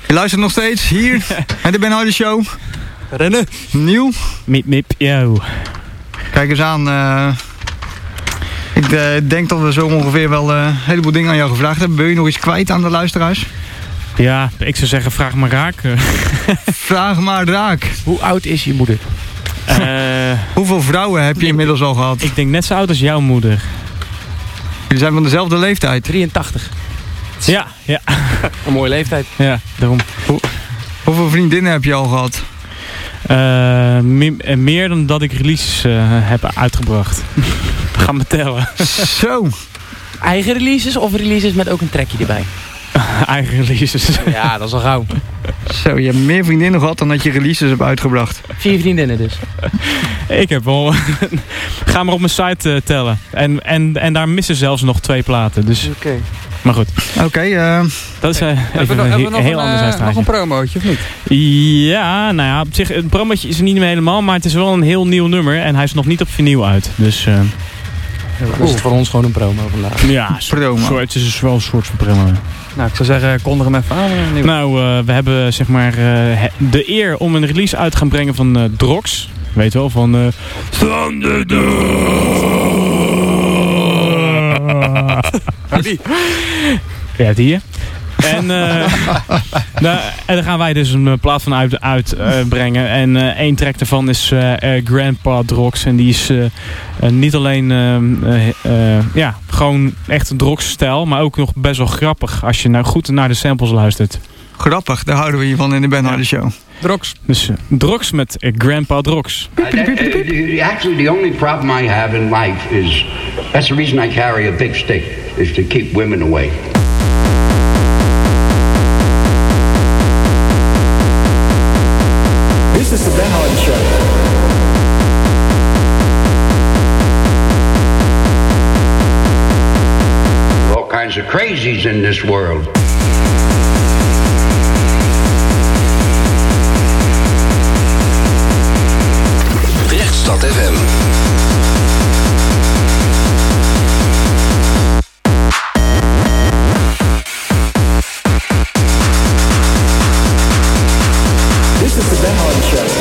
Je luistert nog steeds hier bij de Ben Harder Show. Rennen. Nieuw. Miep, miep, yo. Kijk eens aan. Uh, ik uh, denk dat we zo ongeveer wel uh, een heleboel dingen aan jou gevraagd hebben. Wil je nog iets kwijt aan de luisteraars? Ja, ik zou zeggen, vraag maar raak. Vraag maar raak. Hoe oud is je moeder? Uh, Hoeveel vrouwen heb je ik, inmiddels al gehad? Ik denk net zo oud als jouw moeder. Jullie zijn van dezelfde leeftijd? drieëntachtig. Ja, ja. Een mooie leeftijd. Ja, daarom. Hoe, hoeveel vriendinnen heb je al gehad? Uh, me, meer dan dat ik releases uh, heb uitgebracht. Ga me tellen. Zo. Eigen releases of releases met ook een trackje erbij? Eigen releases. Ja, dat is al gauw. Zo, je hebt meer vriendinnen gehad dan dat je releases hebt uitgebracht. Vier vriendinnen dus. Ik heb wel... Ga maar op mijn site uh, tellen. En, en, en daar missen zelfs nog twee platen. Dus... Oké. Okay. Maar goed. Oké. Okay, uh... Dat is uh, even een, he- heel een, anders uh, nog een promootje, of niet? Ja, nou ja, op zich, het promootje is er niet meer helemaal. Maar het is wel een heel nieuw nummer. En hij is nog niet op vinyl uit. Dus... Uh, Dat is het voor ons gewoon een promo vandaag. Ja, promo. Zo, het is wel een soort van promo. Nou, ik zou zeggen, kondig hem even aan. Uh, nou, uh, we hebben zeg maar uh, de eer om een release uit te gaan brengen van uh, Drox. Weet je wel, van... Uh, oh, die. Ja, die. En, uh, nou, en daar gaan wij dus een plaat van uitbrengen. Uit, uh, brengen. En uh, één track daarvan is uh, uh, Grandpa Drox. En die is uh, uh, niet alleen uh, uh, uh, ja, gewoon echt een Drox-stijl. Maar ook nog best wel grappig als je nou goed naar de samples luistert. Grappig, daar houden we hiervan in de Ben Harder Show. Drox. Dus uh, Drox met uh, Grandpa Drox. Uh, that, uh, actually, the only problem I have in life is... That's the reason I carry a big stick. Is to keep women away. This is the Ben Harder Show. All kinds of crazies in this world. Drechtstad F M. This is the Ben Harder Show.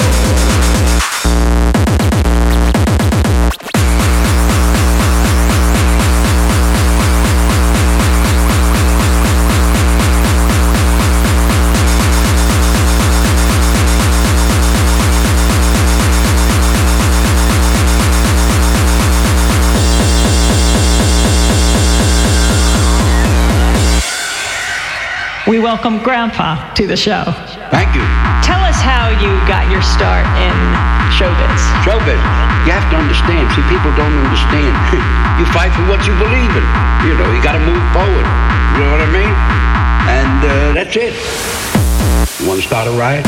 We welcome Grandpa to the show. Thank you. Tell us how you got your start in showbiz. Showbiz. You have to understand. See, people don't understand. You fight for what you believe in. You know, you got to move forward. You know what I mean? And uh, that's it. You want to start a riot?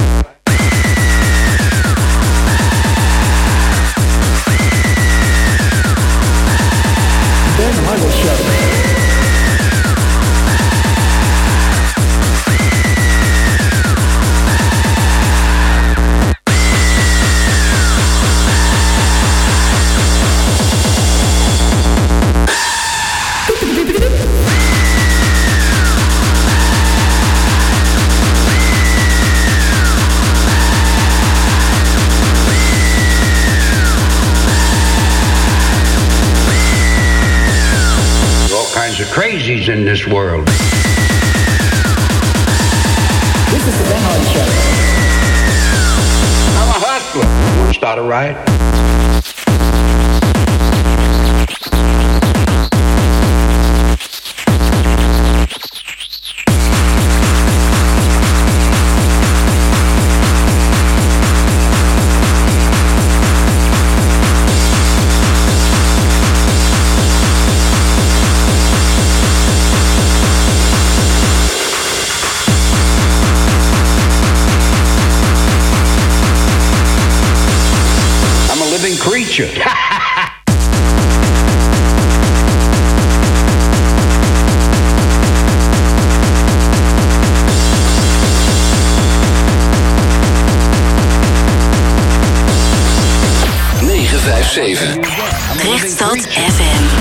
Ben Harder Show. Of crazies in this world. This is the Ben Harder Show. I'm a hustler. Want to start a riot? Creature. negen vijf zeven. Drechtstad F M.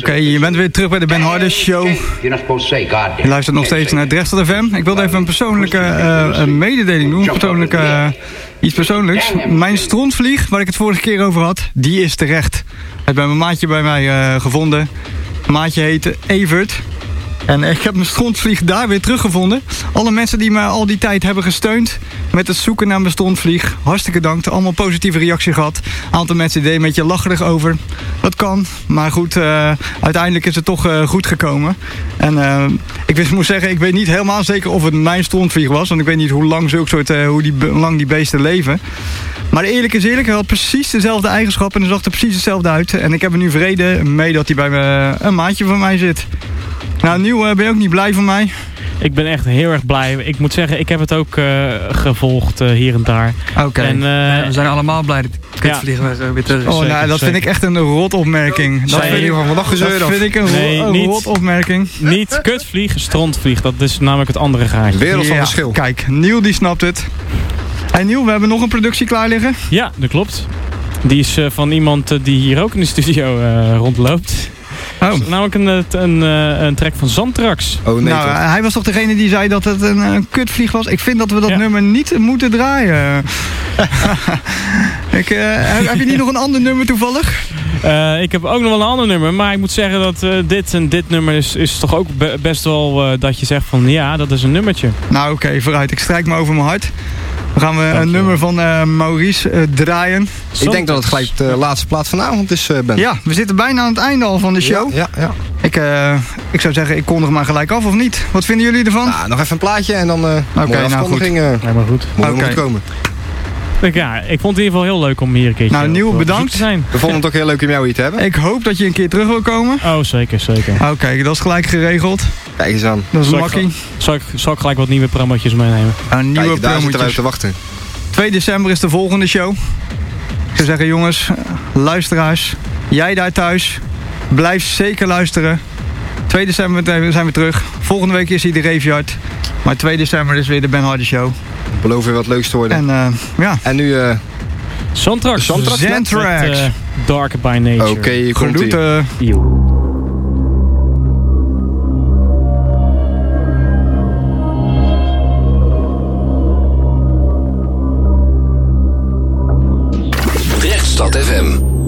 okay, je bent weer terug bij de Ben Harder Show. Je luistert nog steeds naar Drechtstad F M. Ik wilde even een persoonlijke uh, een mededeling doen. Persoonlijke, uh, iets persoonlijks. Mijn strontvlieg, waar ik het vorige keer over had, die is terecht. Ik heb mijn maatje bij mij uh, gevonden. Mijn maatje heet Evert. En ik heb mijn strontvlieg daar weer teruggevonden. Alle mensen die me al die tijd hebben gesteund met het zoeken naar mijn strontvlieg. Hartstikke dank. Allemaal positieve reactie gehad. Een aantal mensen deden een beetje lacherig over. Dat kan. Maar goed, uh, uiteindelijk is het toch uh, goed gekomen. En uh, ik wist, moet zeggen, ik weet niet helemaal zeker of het mijn strontvlieg was. Want ik weet niet hoe lang zulke soort, uh, hoe die, lang die beesten leven. Maar eerlijk is eerlijk, hij had precies dezelfde eigenschappen en hij zag er precies hetzelfde uit. En ik heb er nu vrede mee dat hij bij me, een maatje van mij zit. Nou, Nieuw, uh, ben je ook niet blij van mij? Ik ben echt heel erg blij. Ik moet zeggen, ik heb het ook uh, gevolgd uh, hier en daar. Oké. Okay. Uh, ja, we zijn allemaal blij dat de kutvliegen ja. weer terug is. Oh, nou, dat zeker. vind ik echt een rot opmerking. Dat vind, ik, vandaag gezeur, dat vind ik een, nee, ro- een rot opmerking. Niet kutvlieg, strontvlieg. Dat is namelijk het andere gaatje. Wereld van ja, verschil. Kijk, Nieuw die snapt het. Hey Nieuw, we hebben nog een productie klaar liggen. Ja, dat klopt. Die is uh, van iemand uh, die hier ook in de studio uh, rondloopt. Oh. Namelijk een, een, een, een track van Zantrax. Oh, nee, nou, uh, hij was toch degene die zei dat het een, een kutvlieg was? Ik vind dat we dat ja. nummer niet moeten draaien. ik, uh, heb je niet nog een ander nummer toevallig? Uh, ik heb ook nog wel een ander nummer. Maar ik moet zeggen dat uh, dit en dit nummer is, is toch ook be- best wel uh, dat je zegt van ja, dat is een nummertje. Nou oké, okay, vooruit. Ik strijk me over mijn hart. Dan gaan we Dank een je. nummer van uh, Maurice uh, draaien. Zondags. Ik denk dat het gelijk de laatste plaat vanavond is, uh, Ben. Ja, we zitten bijna aan het einde al van de show. Ja, ja, ja. Ik, uh, ik zou zeggen, ik kondig maar gelijk af of niet. Wat vinden jullie ervan? Nou, nog even een plaatje en dan uh, Oké, okay, nou goed. Uh, ja, maar goed. Moet okay. goed komen. Ja, ik vond het in ieder geval heel leuk om hier een keertje nou, Nieuw, bedankt. te zijn. We vonden het ook heel leuk om jou hier te hebben. Ik hoop dat je een keer terug wil komen. Oh, zeker, zeker. Oké, okay, dat is gelijk geregeld. Kijk eens aan. Dat is zal makkie. Ik, zal, ik, zal ik gelijk wat nieuwe promotjes meenemen? Nou, nieuwe Kijk, daar zitten wij te wachten. twee december is de volgende show. Ik zou zeggen, jongens, luisteraars, jij daar thuis, blijf zeker luisteren. twee december zijn we terug. Volgende week is hij de Raveyard. Maar twee december is weer de Ben Harder Show. Ik beloof weer wat leuks te worden. En, uh, ja. en nu... Uh, Zantrax. Zantrax. Zantrax. Met, uh, Dark by Nature. Oké, okay, groeten. Drechtstad F M.